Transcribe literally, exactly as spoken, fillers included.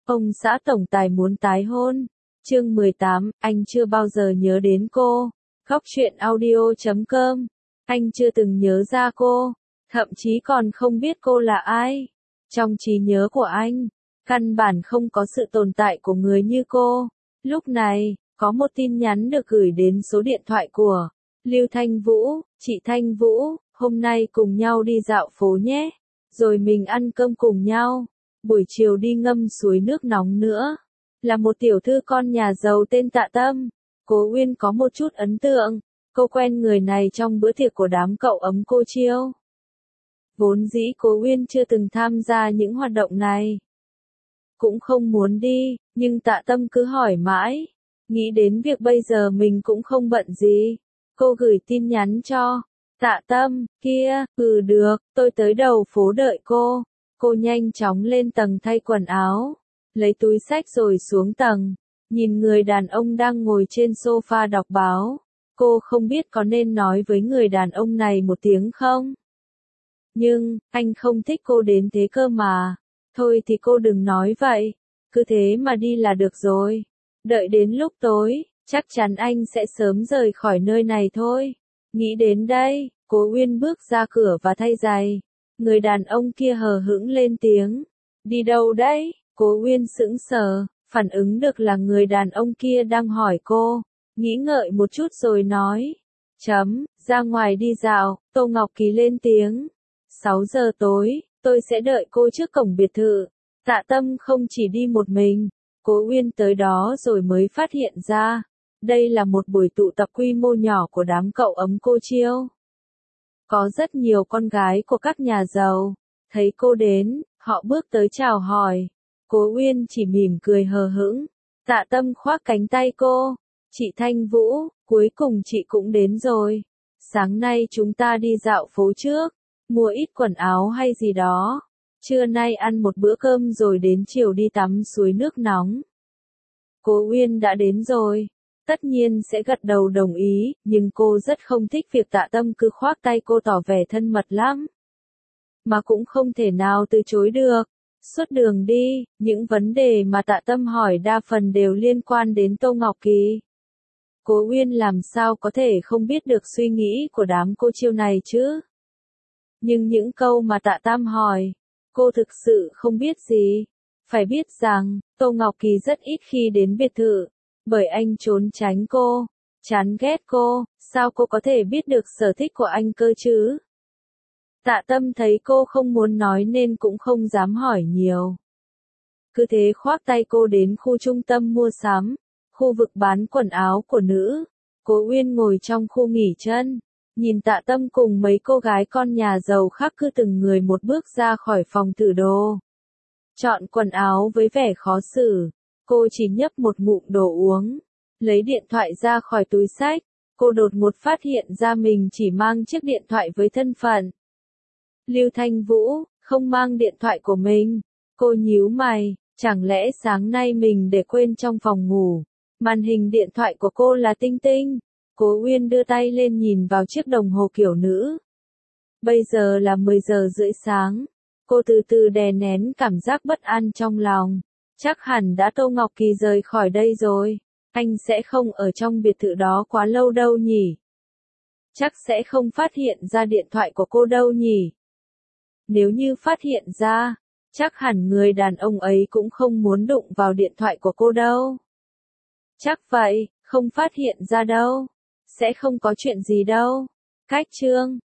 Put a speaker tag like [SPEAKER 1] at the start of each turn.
[SPEAKER 1] Ông xã tổng tài muốn tái hôn. Chương mười tám, anh chưa bao giờ nhớ đến cô. Góc truyện audio chấm com. Anh chưa từng nhớ ra cô, thậm chí còn không biết cô là ai. Trong trí nhớ của anh, căn bản không có sự tồn tại của người như cô. Lúc này, có một tin nhắn được gửi đến số điện thoại của Lưu Thanh Vũ. Chị Thanh Vũ, hôm nay cùng nhau đi dạo phố nhé. Rồi mình ăn cơm cùng nhau. Buổi chiều đi ngâm suối nước nóng nữa. Là một tiểu thư con nhà giàu tên Tạ Tâm. Cố Uyên có một chút ấn tượng. Cô quen người này trong bữa tiệc của đám cậu ấm cô Chiêu. Vốn dĩ Cố Uyên chưa từng tham gia những hoạt động này. Cũng không muốn đi, nhưng Tạ Tâm cứ hỏi mãi. Nghĩ đến việc bây giờ mình cũng không bận gì. Cô gửi tin nhắn cho Tạ Tâm, kia, ừ được, tôi tới đầu phố đợi cô. Cô nhanh chóng lên tầng thay quần áo, lấy túi xách rồi xuống tầng, nhìn người đàn ông đang ngồi trên sofa đọc báo. Cô không biết có nên nói với người đàn ông này một tiếng không? Nhưng, anh không thích cô đến thế cơ mà. Thôi thì cô đừng nói vậy, cứ thế mà đi là được rồi. Đợi đến lúc tối, chắc chắn anh sẽ sớm rời khỏi nơi này thôi. Nghĩ đến đây, Cố Uyên bước ra cửa và thay giày. Người đàn ông kia hờ hững lên tiếng. Đi đâu đấy? Cố Uyên sững sờ, phản ứng được là người đàn ông kia đang hỏi cô. Nghĩ ngợi một chút rồi nói. Chấm, ra ngoài đi dạo. Tô Ngọc Kỳ lên tiếng. sáu giờ tối, tôi sẽ đợi cô trước cổng biệt thự. Tạ Tâm không chỉ đi một mình. Cố Uyên tới đó rồi mới phát hiện ra. Đây là một buổi tụ tập quy mô nhỏ của đám cậu ấm cô Chiêu. Có rất nhiều con gái của các nhà giàu. Thấy cô đến, họ bước tới chào hỏi. Cố Uyên chỉ mỉm cười hờ hững. Tạ Tâm khoác cánh tay cô. Chị Thanh Vũ, cuối cùng chị cũng đến rồi. Sáng nay chúng ta đi dạo phố trước, mua ít quần áo hay gì đó. Trưa nay ăn một bữa cơm rồi đến chiều đi tắm suối nước nóng. Cố Uyên đã đến rồi. Tất nhiên sẽ gật đầu đồng ý, nhưng cô rất không thích việc Tạ Tâm cứ khoác tay cô tỏ vẻ thân mật lắm. Mà cũng không thể nào từ chối được. Suốt đường đi, những vấn đề mà Tạ Tâm hỏi đa phần đều liên quan đến Tô Ngọc Kỳ. Cố Uyên làm sao có thể không biết được suy nghĩ của đám cô Chiêu này chứ? Nhưng những câu mà Tạ Tâm hỏi, cô thực sự không biết gì. Phải biết rằng, Tô Ngọc Kỳ rất ít khi đến biệt thự. Bởi anh trốn tránh cô, chán ghét cô, sao cô có thể biết được sở thích của anh cơ chứ? Tạ Tâm thấy cô không muốn nói nên cũng không dám hỏi nhiều. Cứ thế khoác tay cô đến khu trung tâm mua sắm, khu vực bán quần áo của nữ. Cố Uyên ngồi trong khu nghỉ chân, nhìn Tạ Tâm cùng mấy cô gái con nhà giàu khác cứ từng người một bước ra khỏi phòng thử đồ. Chọn quần áo với vẻ khó xử. Cô chỉ nhấp một ngụm đồ uống, lấy điện thoại ra khỏi túi xách. Cô đột ngột phát hiện ra mình chỉ mang chiếc điện thoại với thân phận Lưu Thanh Vũ, không mang điện thoại của mình. Cô nhíu mày, chẳng lẽ sáng nay mình để quên trong phòng ngủ. Màn hình điện thoại của cô là tinh tinh. Cố Uyên đưa tay lên nhìn vào chiếc đồng hồ kiểu nữ. Bây giờ là mười giờ rưỡi sáng. Cô từ từ đè nén cảm giác bất an trong lòng. Chắc hẳn đã Tô Ngọc Kỳ rời khỏi đây rồi. Anh sẽ không ở trong biệt thự đó quá lâu đâu nhỉ? Chắc sẽ không phát hiện ra điện thoại của cô đâu nhỉ? Nếu như phát hiện ra, chắc hẳn người đàn ông ấy cũng không muốn đụng vào điện thoại của cô đâu. Chắc vậy, không phát hiện ra đâu. Sẽ không có chuyện gì đâu. Cách chương